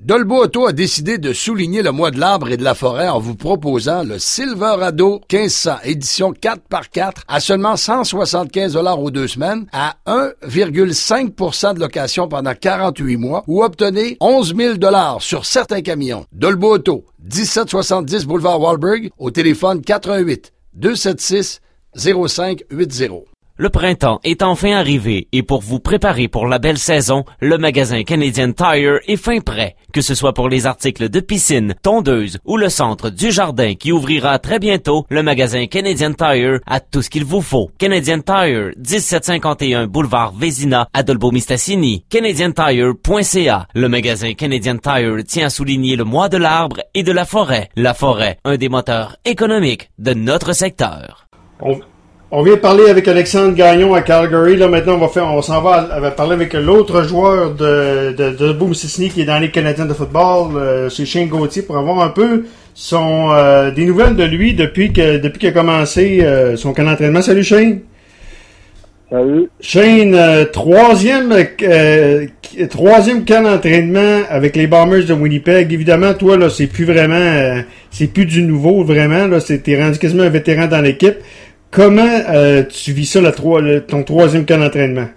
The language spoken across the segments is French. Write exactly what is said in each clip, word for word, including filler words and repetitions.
Dolbo Auto a décidé de souligner le mois de l'arbre et de la forêt en vous proposant le Silverado quinze cents édition quatre par quatre à seulement cent soixante-quinze dollars aux deux semaines à un virgule cinq pour cent de location pendant quarante-huit mois ou obtenez onze mille dollars sur certains camions. Dolbo Auto, dix-sept soixante-dix boulevard Wahlberg, au téléphone quatre un huit, deux sept six, zéro cinq huit zéro. Le printemps est enfin arrivé et pour vous préparer pour la belle saison, le magasin Canadian Tire est fin prêt. Que ce soit pour les articles de piscine, tondeuse ou le centre du jardin qui ouvrira très bientôt, le magasin Canadian Tire a tout ce qu'il vous faut. Canadian Tire, dix-sept cinquante et un boulevard Vézina à Dolbeau-Mistassini. canadian tire point c a. Le magasin Canadian Tire tient à souligner le mois de l'arbre et de la forêt. La forêt, un des moteurs économiques de notre secteur. On... On vient de parler avec Alexandre Gagnon à Calgary. Là, maintenant, on va faire, on s'en va, on va parler avec l'autre joueur de, de, de Dolbeau-Mistassini qui est dans la Ligue canadienne de football, euh, c'est Shane Gauthier, pour avoir un peu son, euh, des nouvelles de lui depuis que, depuis qu'il a commencé, euh, son camp d'entraînement. Salut Shane! Salut! Shane, euh, troisième, euh, troisième camp d'entraînement avec les Bombers de Winnipeg. Évidemment, toi, là, c'est plus vraiment, euh, c'est plus du nouveau, vraiment, là, c'est, t'es rendu quasiment un vétéran dans l'équipe. Comment euh, tu vis ça, le, le, ton troisième camp d'entraînement?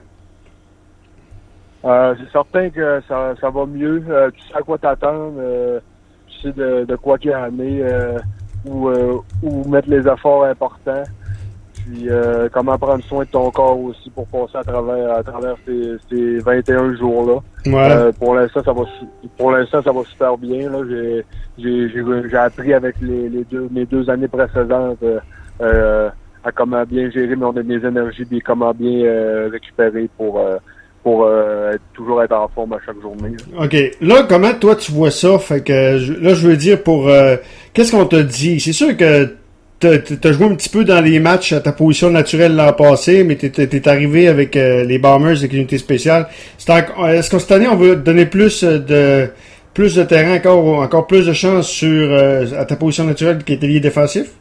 Euh, c'est certain que ça, ça va mieux. Euh, tu sais à quoi t'attendre. Euh, tu sais de, de quoi qu'il y en est, euh, où, euh, où mettre les efforts importants. Puis euh, comment prendre soin de ton corps aussi pour passer à travers à travers ces, ces vingt et un jours-là. Ouais. Euh, pour l'instant, ça va pour l'instant, ça va super bien. Là. J'ai, j'ai, j'ai, j'ai appris avec les, les deux mes deux années précédentes. Euh, euh, à comment bien gérer mes, mes énergies et comment bien euh, récupérer pour euh, pour euh, être, toujours être en forme à chaque journée. Là. OK. Là, comment toi tu vois ça? Fait que je, là, je veux dire pour euh, qu'est-ce qu'on t'a dit? C'est sûr que t'as, t'as joué un petit peu dans les matchs à ta position naturelle l'an passé, mais t'es, t'es arrivé avec euh, les Bombers avec une unité spéciale. C'est en, est-ce que cette année on veut te donner plus de plus de terrain, encore encore plus de chance sur euh, à ta position naturelle qui est lié défensif?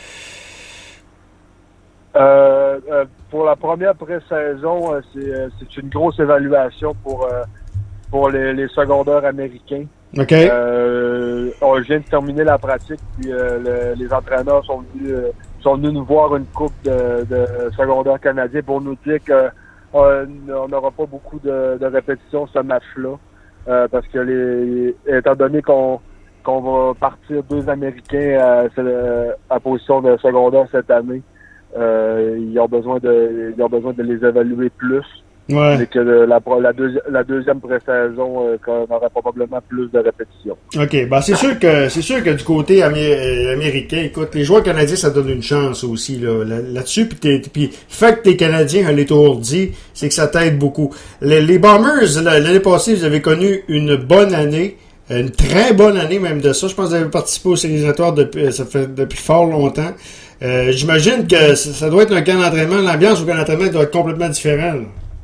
Euh, euh, pour la première pré-saison, euh, c'est, euh, c'est une grosse évaluation pour euh, pour les, les secondaires américains. OK. Euh, on vient de terminer la pratique, puis euh, le, les entraîneurs sont venus euh, sont venus nous voir une coupe de, de secondaires canadiens pour nous dire que euh, on n'aura pas beaucoup de, de répétitions ce match-là, euh, parce que les étant donné qu'on qu'on va partir deux Américains à, à position de secondaire cette année. Euh, ils ont besoin de ils ont besoin de les évaluer plus. Ouais. Et que le, la, la, deuxi- la deuxième pré-saison euh, qu'on aura probablement plus de répétitions. OK. Ben c'est sûr que c'est sûr que du côté amé- américain, écoute, les joueurs canadiens, ça donne une chance aussi là, là, là-dessus. Puis t'es, puis le fait que t'es Canadien, on l'étourdi, c'est que ça t'aide beaucoup. Les, les Bombers, l'année passée, vous avez connu une bonne année. Une très bonne année même de ça. Je pense que vous avez participé aux séries éliminatoires depuis ça fait depuis fort longtemps. Euh, j'imagine que ça doit être un camp d'entraînement. L'ambiance au camp d'entraînement doit être complètement différente.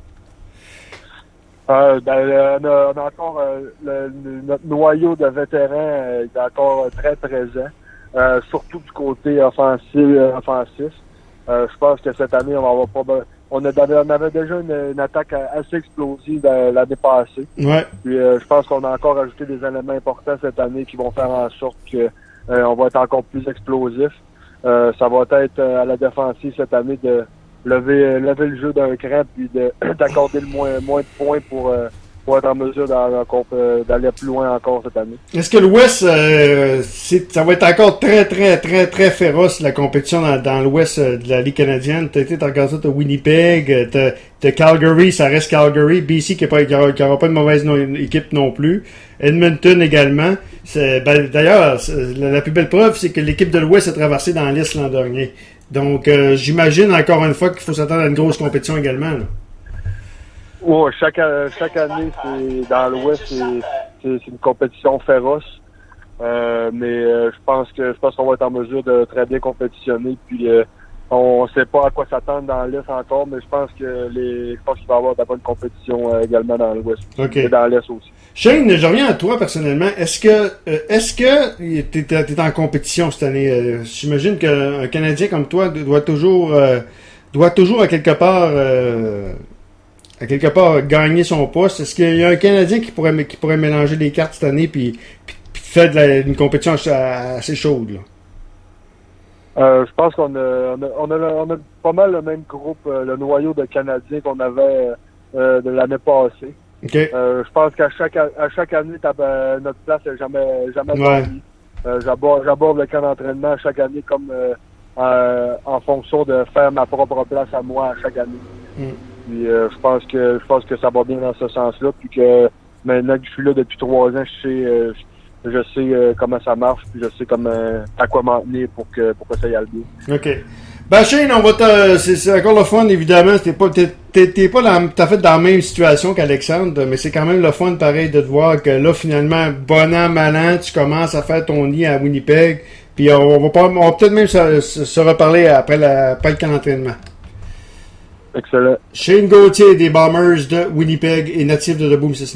Euh, ben, euh, on, a, on a encore euh, le, le, notre noyau de vétérans euh, est encore très présent, euh, surtout du côté offensif. Euh, offensif. Euh, je pense que cette année, on va avoir pas. On, a, on avait déjà une, une attaque assez explosive l'année passée. Ouais. Puis euh, je pense qu'on a encore ajouté des éléments importants cette année qui vont faire en sorte que euh, on va être encore plus explosif. Euh, ça va être euh, à la défensive cette année de lever lever le jeu d'un cran puis de d'accorder le moins moins de points pour euh, pour être en mesure d'aller plus loin encore cette année. Est-ce que l'Ouest, euh, c'est, ça va être encore très, très, très, très féroce, la compétition dans, dans l'Ouest de la Ligue canadienne? T'as été, t'as regardé ça, t'as Winnipeg, t'as, t'as Calgary, ça reste Calgary, B C qui n'aura pas de mauvaise non, équipe non plus, Edmonton également. C'est, ben, d'ailleurs, la, la plus belle preuve, c'est que l'équipe de l'Ouest a traversé dans l'Est l'an dernier. Donc, euh, j'imagine encore une fois qu'il faut s'attendre à une grosse compétition également, là. Ouais, chaque, chaque année, c'est dans l'Ouest, c'est, c'est, c'est une compétition féroce. Euh, mais euh, je pense que je pense qu'on va être en mesure de très bien compétitionner. Puis euh, on sait pas à quoi s'attendre dans l'Est encore, mais je pense que les je pense qu'il va y avoir de la bonne compétition euh, également dans l'Ouest. Okay. Et dans l'Est aussi. Shane, je reviens à toi personnellement. Est-ce que euh, est-ce que t'es, t'es en compétition cette année? Euh, j'imagine qu'un Canadien comme toi doit toujours euh, doit toujours à quelque part euh, à quelque part, gagner son poste. Est-ce qu'il y a un Canadien qui pourrait, qui pourrait mélanger les cartes cette année puis, puis, puis faire de la, une compétition assez chaude, là? Euh, je pense qu'on a on, a, on, a, on a pas mal le même groupe, euh, le noyau de Canadiens qu'on avait euh, de l'année passée. Okay. Euh, je pense qu'à chaque à chaque année, euh, notre place n'est jamais jamais ouais. remplie. Euh, j'aborde, j'aborde le camp d'entraînement chaque année comme euh, euh, en fonction de faire ma propre place à moi à chaque année. Mm. Puis euh, je pense que je pense que ça va bien dans ce sens-là. Puis que maintenant que je suis là depuis trois ans, je sais euh, je sais euh, comment ça marche, puis je sais comment à quoi m'en tenir pour que pour que ça y aille bien. OK. Ben Shane, on va te, c'est, c'est encore le fun, évidemment. T'es pas, t'es, t'es, t'es pas dans, t'as fait dans la même situation qu'Alexandre, mais c'est quand même le fun, pareil, de te voir que là, finalement, bon an, mal an, tu commences à faire ton nid à Winnipeg. Puis on, on va pas, on va peut-être même se, se, se reparler après, la, après le camp d'entraînement. Excellent. Shane Gauthier des Bombers de Winnipeg et natif de Debout, Mississauga.